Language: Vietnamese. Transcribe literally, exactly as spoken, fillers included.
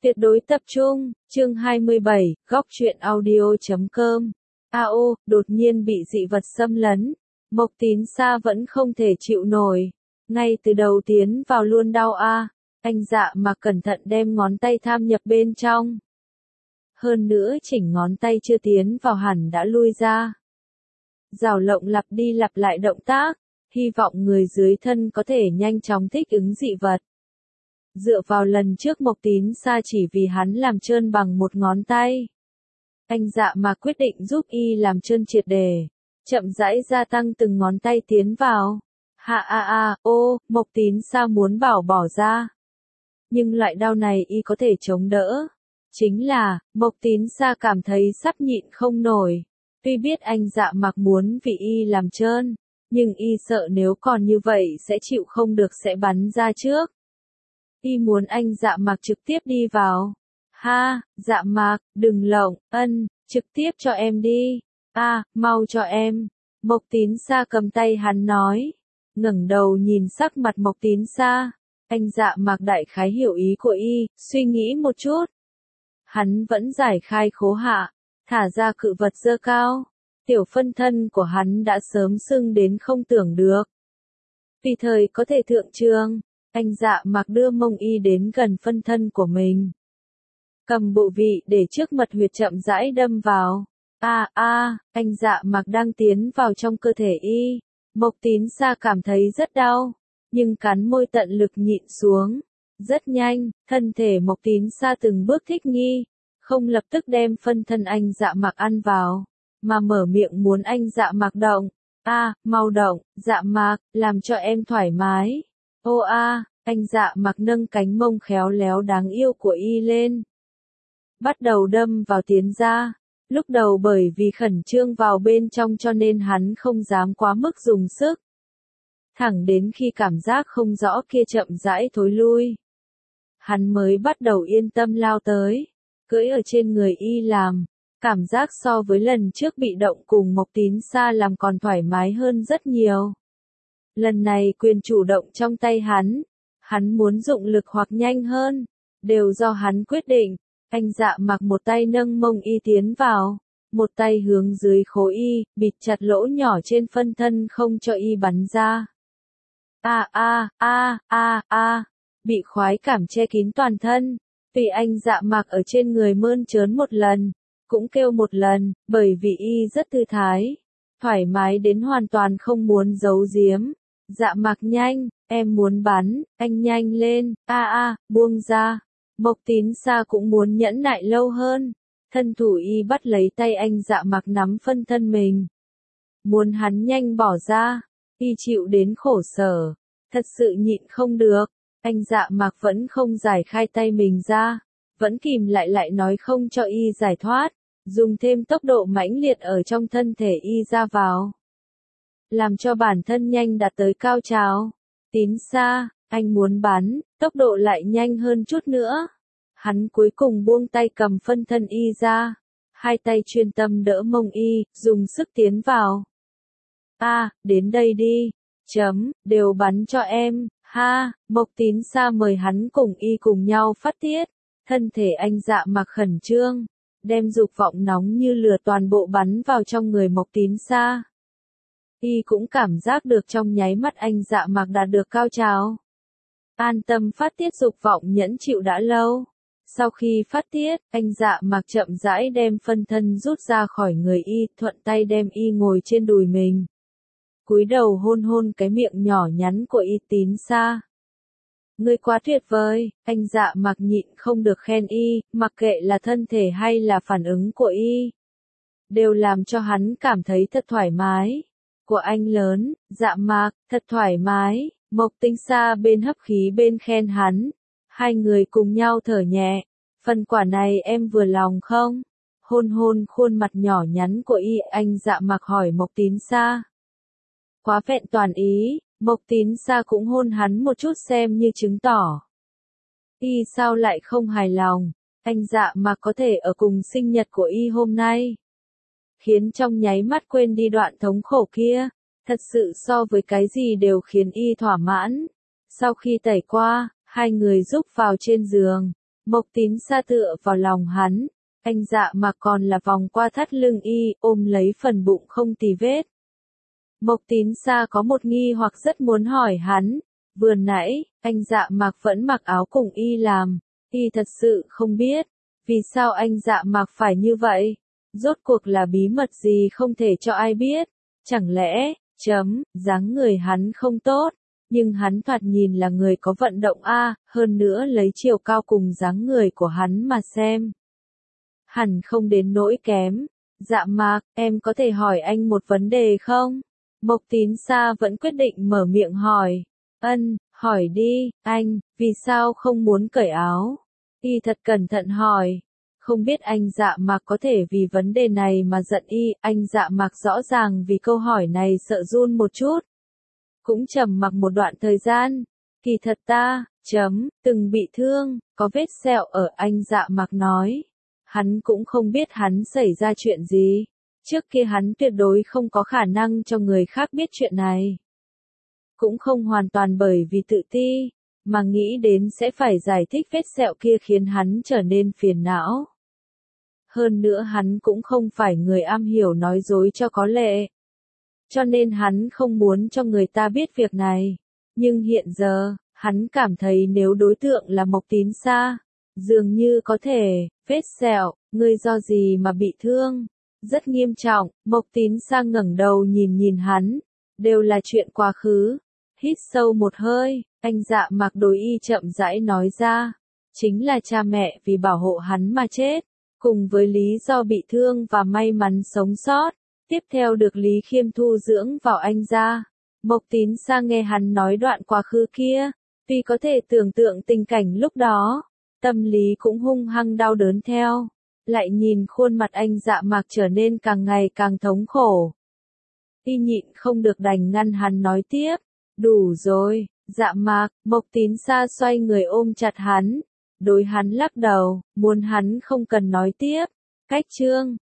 Tuyệt đối tập trung, chương hai mươi bảy, góc truyện audio chấm com. A ô, đột nhiên bị dị vật xâm lấn. Mộc Tín Sa vẫn không thể chịu nổi. Ngay từ đầu tiến vào luôn đau a. Anh Dạ Mạc cẩn thận đem ngón tay tham nhập bên trong. Hơn nữa chỉnh ngón tay chưa tiến vào hẳn đã lui ra. Rào lộng lặp đi lặp lại động tác, hy vọng người dưới thân có thể nhanh chóng thích ứng dị vật. Dựa vào lần trước Mộc Tín Sa chỉ vì hắn làm trơn bằng một ngón tay. Anh Dạ Mạc quyết định giúp y làm trơn triệt để, chậm rãi gia tăng từng ngón tay tiến vào. Ha a a, ô, Mộc Tín Sa muốn bảo bỏ ra. Nhưng loại đau này y có thể chống đỡ. Chính là, Mộc Tín Sa cảm thấy sắp nhịn không nổi. Tuy biết anh Dạ Mạc muốn vì y làm trơn, nhưng y sợ nếu còn như vậy sẽ chịu không được sẽ bắn ra trước. Y muốn anh Dạ Mạc trực tiếp đi vào. Ha, Dạ Mạc, đừng lộng, ân, trực tiếp cho em đi. A, à, mau cho em. Mộc Tín Sa cầm tay hắn nói. Ngẩng đầu nhìn sắc mặt Mộc Tín Sa. Anh Dạ Mạc đại khái hiểu ý của y, suy nghĩ một chút. Hắn vẫn giải khai khố hạ, thả ra cự vật giơ cao. Tiểu phân thân của hắn đã sớm sưng đến không tưởng được. Vì thời có thể thượng trường. Anh Dạ Mạc đưa mông y đến gần phân thân của mình. Cầm bộ vị để trước mật huyệt chậm rãi đâm vào. A à, a, à, anh Dạ Mạc đang tiến vào trong cơ thể y. Mộc Tín Sa cảm thấy rất đau, nhưng cắn môi tận lực nhịn xuống. Rất nhanh, thân thể Mộc Tín Sa từng bước thích nghi, không lập tức đem phân thân anh Dạ Mạc ăn vào, mà mở miệng muốn anh Dạ Mạc động. A, à, mau động, Dạ Mạc, làm cho em thoải mái. Ô a, à, anh Dạ Mạc nâng cánh mông khéo léo đáng yêu của y lên. Bắt đầu đâm vào tiến ra. Lúc đầu bởi vì khẩn trương vào bên trong cho nên hắn không dám quá mức dùng sức. Thẳng đến khi cảm giác không rõ kia chậm rãi thối lui. Hắn mới bắt đầu yên tâm lao tới. Cưỡi ở trên người y làm. Cảm giác so với lần trước bị động cùng Mộc Tín Sa làm còn thoải mái hơn rất nhiều. Lần này quyền chủ động trong tay hắn. Hắn muốn dụng lực hoặc nhanh hơn. Đều do hắn quyết định. Anh Dạ Mạc một tay nâng mông y tiến vào. Một tay hướng dưới khố y, bịt chặt lỗ nhỏ trên phân thân không cho y bắn ra. A a a a a. Bị khoái cảm che kín toàn thân. Vì anh Dạ Mạc ở trên người mơn trớn một lần. Cũng kêu một lần, bởi vì y rất thư thái. Thoải mái đến hoàn toàn không muốn giấu giếm. Dạ Mạc nhanh, em muốn bắn, anh nhanh lên, a a, buông ra. Mộc Tín Sa cũng muốn nhẫn nại lâu hơn. Thân thủ y bắt lấy tay anh Dạ Mạc nắm phân thân mình. Muốn hắn nhanh bỏ ra. Y chịu đến khổ sở. Thật sự nhịn không được. Anh Dạ Mạc vẫn không giải khai tay mình ra. Vẫn kìm lại lại nói không cho y giải thoát. Dùng thêm tốc độ mãnh liệt ở trong thân thể y ra vào. Làm cho bản thân nhanh đạt tới cao trào. Tín Sa, anh muốn bắn, tốc độ lại nhanh hơn chút nữa. Hắn cuối cùng buông tay cầm phân thân y ra. Hai tay chuyên tâm đỡ mông y, dùng sức tiến vào. A, à, đến đây đi. Chấm, đều bắn cho em. Ha, Mộc Tín Sa mời hắn cùng y cùng nhau phát tiết. Thân thể anh Dạ Mạc khẩn trương. Đem dục vọng nóng như lửa toàn bộ bắn vào trong người Mộc Tín Sa. Y cũng cảm giác được trong nháy mắt anh Dạ Mạc đạt được cao trào. An tâm phát tiết dục vọng nhẫn chịu đã lâu. Sau khi phát tiết, anh Dạ Mạc chậm rãi đem phân thân rút ra khỏi người y, thuận tay đem y ngồi trên đùi mình. Cúi đầu hôn hôn cái miệng nhỏ nhắn của y. Tín Sa. Ngươi quá tuyệt vời, anh Dạ Mạc nhịn không được khen y, mặc kệ là thân thể hay là phản ứng của y. Đều làm cho hắn cảm thấy thật thoải mái. Của anh lớn, Dạ Mạc, thật thoải mái. Mộc Tín Sa bên hấp khí bên khen hắn. Hai người cùng nhau thở nhẹ. Phần quả này em vừa lòng không? Hôn hôn khuôn mặt nhỏ nhắn của y, anh Dạ Mạc hỏi Mộc Tín Sa. Quá vẹn toàn ý, Mộc Tín Sa cũng hôn hắn một chút xem như chứng tỏ. Y sao lại không hài lòng? Anh Dạ Mạc có thể ở cùng sinh nhật của y hôm nay. Khiến trong nháy mắt quên đi đoạn thống khổ kia. Thật sự so với cái gì đều khiến y thỏa mãn. Sau khi tẩy qua, hai người rúc vào trên giường. Mộc Tín Sa tựa vào lòng hắn, anh Dạ Mạc còn là vòng qua thắt lưng y, ôm lấy phần bụng không tì vết. Mộc Tín Sa có một nghi hoặc rất muốn hỏi hắn, vừa nãy, anh Dạ Mạc vẫn mặc áo cùng y làm, y thật sự không biết, vì sao anh Dạ Mạc phải như vậy? Rốt cuộc là bí mật gì không thể cho ai biết? Chẳng lẽ, chấm, dáng người hắn không tốt, nhưng hắn thoạt nhìn là người có vận động a, hơn nữa lấy chiều cao cùng dáng người của hắn mà xem. Hẳn không đến nỗi kém. Dạ Mạc, em có thể hỏi anh một vấn đề không? Mộc Tín Sa vẫn quyết định mở miệng hỏi. Ân, hỏi đi, anh, vì sao không muốn cởi áo? Y thật cẩn thận hỏi. Không biết anh Dạ Mạc có thể vì vấn đề này mà giận y, anh Dạ Mạc rõ ràng vì câu hỏi này sợ run một chút. Cũng trầm mặc một đoạn thời gian. Kỳ thật ta, chấm, từng bị thương, có vết sẹo ở, anh Dạ Mạc nói. Hắn cũng không biết hắn xảy ra chuyện gì. Trước kia hắn tuyệt đối không có khả năng cho người khác biết chuyện này. Cũng không hoàn toàn bởi vì tự ti, mà nghĩ đến sẽ phải giải thích vết sẹo kia khiến hắn trở nên phiền não. Hơn nữa hắn cũng không phải người am hiểu nói dối cho có lệ. Cho nên hắn không muốn cho người ta biết việc này. Nhưng hiện giờ, hắn cảm thấy nếu đối tượng là Mộc Tín Sa, dường như có thể, vết sẹo, ngươi do gì mà bị thương? Rất nghiêm trọng, Mộc Tín Sa ngẩng đầu nhìn nhìn hắn, đều là chuyện quá khứ. Hít sâu một hơi, anh Dạ Mạc đối y chậm rãi nói ra, chính là cha mẹ vì bảo hộ hắn mà chết, cùng với lý do bị thương và may mắn sống sót, tiếp theo được Lý Khiêm thu dưỡng vào anh gia. Mộc Tín Sa nghe hắn nói đoạn quá khứ kia, tuy có thể tưởng tượng tình cảnh lúc đó, tâm lý cũng hung hăng đau đớn theo, lại nhìn khuôn mặt anh Dạ Mạc trở nên càng ngày càng thống khổ. Y nhịn không được đành ngăn hắn nói tiếp, đủ rồi, Dạ Mạc. Mộc Tín Sa xoay người ôm chặt hắn, đối hắn lắc đầu, muốn hắn không cần nói tiếp. Cách chương